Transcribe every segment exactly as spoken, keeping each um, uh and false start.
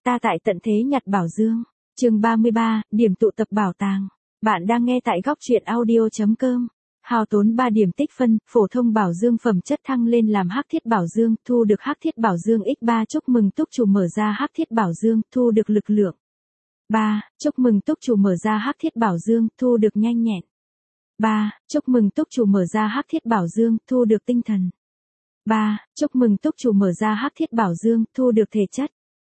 ta tại tận thế nhặt bảo dương. Chương ba mươi ba, điểm tụ tập bảo tàng. Bạn đang nghe tại góc truyện audio chấm com. Hao tốn ba điểm tích phân, phổ thông bảo dương phẩm chất thăng lên làm hắc thiết bảo dương, thu được hắc thiết bảo dương nhân ba. Chúc mừng túc chủ mở ra hắc thiết bảo dương, thu được lực lượng. ba. Chúc mừng túc chủ mở ra hắc thiết bảo dương, thu được nhanh nhẹn. ba. Chúc mừng túc chủ mở ra hắc thiết bảo dương, thu được tinh thần. ba. Chúc mừng túc chủ mở ra hắc thiết bảo dương, thu được thể chất.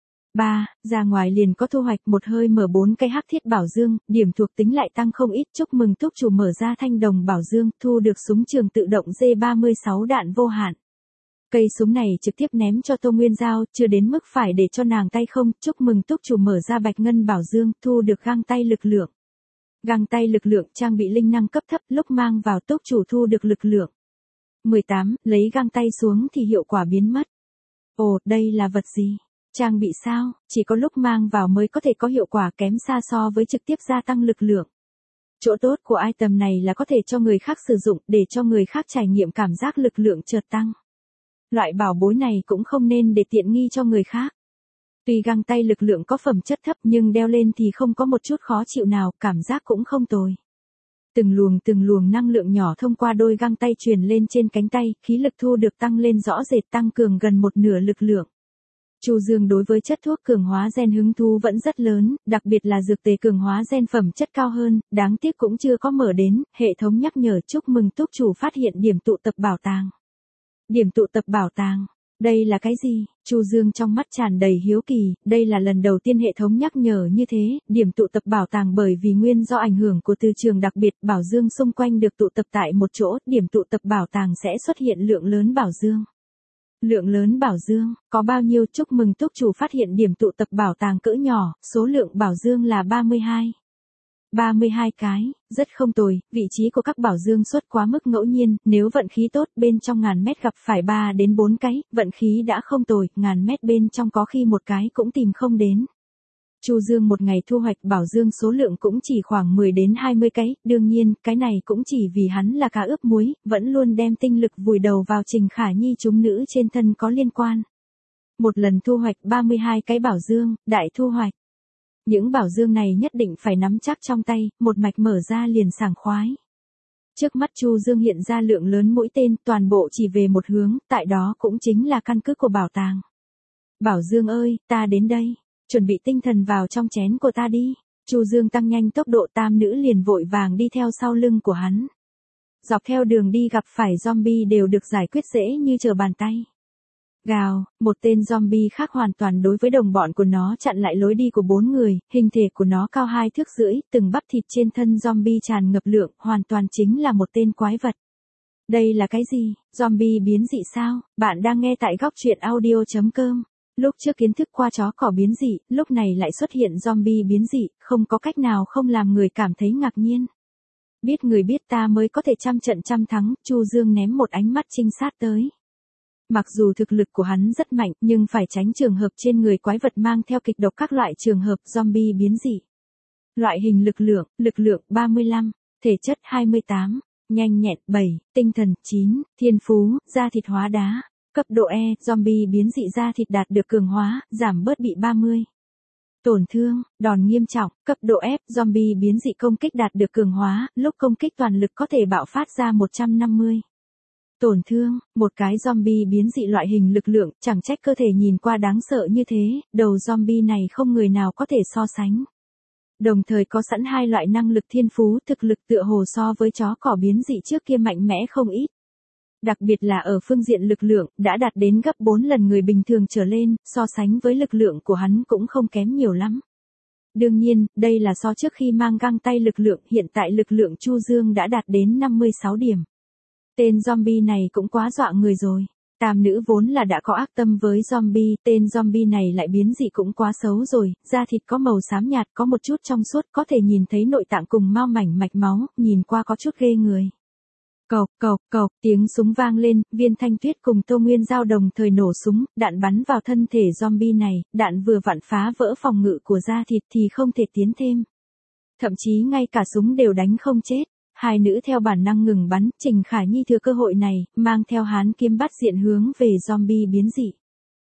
ba. Ra ngoài liền có thu hoạch, một hơi mở bốn cây hắc thiết bảo dương, điểm thuộc tính lại tăng không ít. Chúc mừng túc chủ mở ra thanh đồng bảo dương, thu được súng trường tự động D ba mươi sáu đạn vô hạn. Cây súng này trực tiếp ném cho Tô Nguyên Giao, chưa đến mức phải để cho nàng tay không. Chúc mừng túc chủ mở ra bạch ngân bảo dương, thu được găng tay lực lượng. Găng tay lực lượng trang bị linh năng cấp thấp, lúc mang vào túc chủ thu được lực lượng. mười tám. Lấy găng tay xuống thì hiệu quả biến mất. Ồ, đây là vật gì? Trang bị sao? Chỉ có lúc mang vào mới có thể có hiệu quả, kém xa so với trực tiếp gia tăng lực lượng. Chỗ tốt của item này là có thể cho người khác sử dụng, để cho người khác trải nghiệm cảm giác lực lượng chợt tăng. Loại bảo bối này cũng không nên để tiện nghi cho người khác. Tuy găng tay lực lượng có phẩm chất thấp nhưng đeo lên thì không có một chút khó chịu nào, cảm giác cũng không tồi. Từng luồng từng luồng năng lượng nhỏ thông qua đôi găng tay truyền lên trên cánh tay, khí lực thu được tăng lên rõ rệt, tăng cường gần một nửa lực lượng. Chu Dương đối với chất thuốc cường hóa gen hứng thú vẫn rất lớn, đặc biệt là dược tề cường hóa gen phẩm chất cao hơn, đáng tiếc cũng chưa có mở đến. Hệ thống nhắc nhở chúc mừng túc chủ phát hiện điểm tụ tập bảo tàng. Điểm tụ tập bảo tàng, đây là cái gì? Chu Dương trong mắt tràn đầy hiếu kỳ, đây là lần đầu tiên hệ thống nhắc nhở như thế. Điểm tụ tập bảo tàng bởi vì nguyên do ảnh hưởng của từ trường đặc biệt, bảo dương xung quanh được tụ tập tại một chỗ, điểm tụ tập bảo tàng sẽ xuất hiện lượng lớn bảo dương. Lượng lớn bảo dương, có bao nhiêu? Chúc mừng túc chủ phát hiện điểm tụ tập bảo tàng cỡ nhỏ, số lượng bảo dương là ba mươi hai. ba mươi hai cái, rất không tồi, vị trí của các bảo dương xuất quá mức ngẫu nhiên, nếu vận khí tốt bên trong ngàn mét gặp phải ba đến bốn cái, vận khí đã không tồi, ngàn mét bên trong có khi một cái cũng tìm không đến. Chu Dương một ngày thu hoạch bảo dương số lượng cũng chỉ khoảng mười đến hai mươi cái, đương nhiên, cái này cũng chỉ vì hắn là cá ướp muối, vẫn luôn đem tinh lực vùi đầu vào Trình Khả Nhi chúng nữ trên thân có liên quan. Một lần thu hoạch ba mươi hai cái bảo dương, đại thu hoạch. Những bảo dương này nhất định phải nắm chắc trong tay, một mạch mở ra liền sảng khoái. Trước mắt Chu Dương hiện ra lượng lớn mũi tên, toàn bộ chỉ về một hướng, tại đó cũng chính là căn cứ của bảo tàng. Bảo Dương ơi, ta đến đây. Chuẩn bị tinh thần vào trong chén của ta đi. Chu Dương tăng nhanh tốc độ, tam nữ liền vội vàng đi theo sau lưng của hắn. Dọc theo đường đi gặp phải zombie đều được giải quyết dễ như trở bàn tay. Gào, một tên zombie khác hoàn toàn đối với đồng bọn của nó chặn lại lối đi của bốn người, hình thể của nó cao hai thước rưỡi, từng bắp thịt trên thân zombie tràn ngập lượng, hoàn toàn chính là một tên quái vật. Đây là cái gì? Zombie biến dị sao? Bạn đang nghe tại góc truyện audio chấm com. Lúc trước kiến thức qua chó cỏ biến dị, lúc này lại xuất hiện zombie biến dị, không có cách nào không làm người cảm thấy ngạc nhiên. Biết người biết ta mới có thể trăm trận trăm thắng, Chu Dương ném một ánh mắt trinh sát tới. Mặc dù thực lực của hắn rất mạnh, nhưng phải tránh trường hợp trên người quái vật mang theo kịch độc, các loại trường hợp zombie biến dị. Loại hình lực lượng, lực lượng ba mươi lăm, thể chất hai mươi tám, nhanh nhẹn bảy, tinh thần chín, thiên phú, da thịt hóa đá. Cấp độ E, zombie biến dị da thịt đạt được cường hóa, giảm bớt bị ba mươi. Tổn thương, đòn nghiêm trọng. Cấp độ F, zombie biến dị công kích đạt được cường hóa, lúc công kích toàn lực có thể bạo phát ra một trăm năm mươi. Tổn thương, một cái zombie biến dị loại hình lực lượng, chẳng trách cơ thể nhìn qua đáng sợ như thế, đầu zombie này không người nào có thể so sánh. Đồng thời có sẵn hai loại năng lực thiên phú, thực lực tựa hồ so với chó cỏ biến dị trước kia mạnh mẽ không ít. Đặc biệt là ở phương diện lực lượng, đã đạt đến gấp bốn lần người bình thường trở lên, so sánh với lực lượng của hắn cũng không kém nhiều lắm. Đương nhiên, đây là so trước khi mang găng tay lực lượng, hiện tại lực lượng Chu Dương đã đạt đến năm mươi sáu điểm. Tên zombie này cũng quá dọa người rồi. Tam nữ vốn là đã có ác tâm với zombie, tên zombie này lại biến dị cũng quá xấu rồi, da thịt có màu xám nhạt, có một chút trong suốt, có thể nhìn thấy nội tạng cùng mao mảnh mạch máu, nhìn qua có chút ghê người. Cộc, cộc, cộc, tiếng súng vang lên, Viên Thanh Tuyết cùng Tô Nguyên Giao đồng thời nổ súng, đạn bắn vào thân thể zombie này, đạn vừa vặn phá vỡ phòng ngự của da thịt thì không thể tiến thêm. Thậm chí ngay cả súng đều đánh không chết. Hai nữ theo bản năng ngừng bắn, Trình Khả Nhi thừa cơ hội này, mang theo hán kiếm bắt diện hướng về zombie biến dị.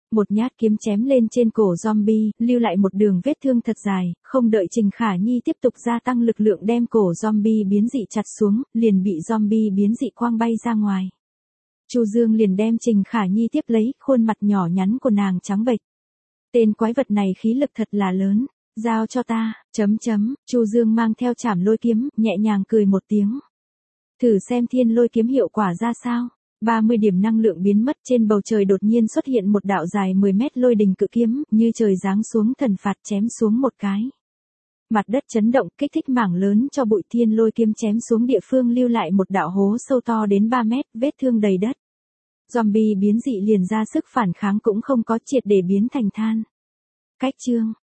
Một nhát kiếm chém lên trên cổ zombie, lưu lại một đường vết thương thật dài, không đợi Trình Khả Nhi tiếp tục gia tăng lực lượng đem cổ zombie biến dị chặt xuống, liền bị zombie biến dị quang bay ra ngoài. Chu Dương liền đem Trình Khả Nhi tiếp lấy, khuôn mặt nhỏ nhắn của nàng trắng bệch. Tên quái vật này khí lực thật là lớn, giao cho ta, chấm chấm, Chu Dương mang theo chảm lôi kiếm, nhẹ nhàng cười một tiếng. Thử xem thiên lôi kiếm hiệu quả ra sao. ba mươi điểm năng lượng biến mất, trên bầu trời đột nhiên xuất hiện một đạo dài mười mét lôi đình cự kiếm, như trời giáng xuống thần phạt chém xuống một cái. Mặt đất chấn động, kích thích mảng lớn cho bụi, thiên lôi kiếm chém xuống địa phương lưu lại một đạo hố sâu to đến ba mét, vết thương đầy đất. Zombie biến dị liền ra sức phản kháng cũng không có, triệt để biến thành than. Cách chương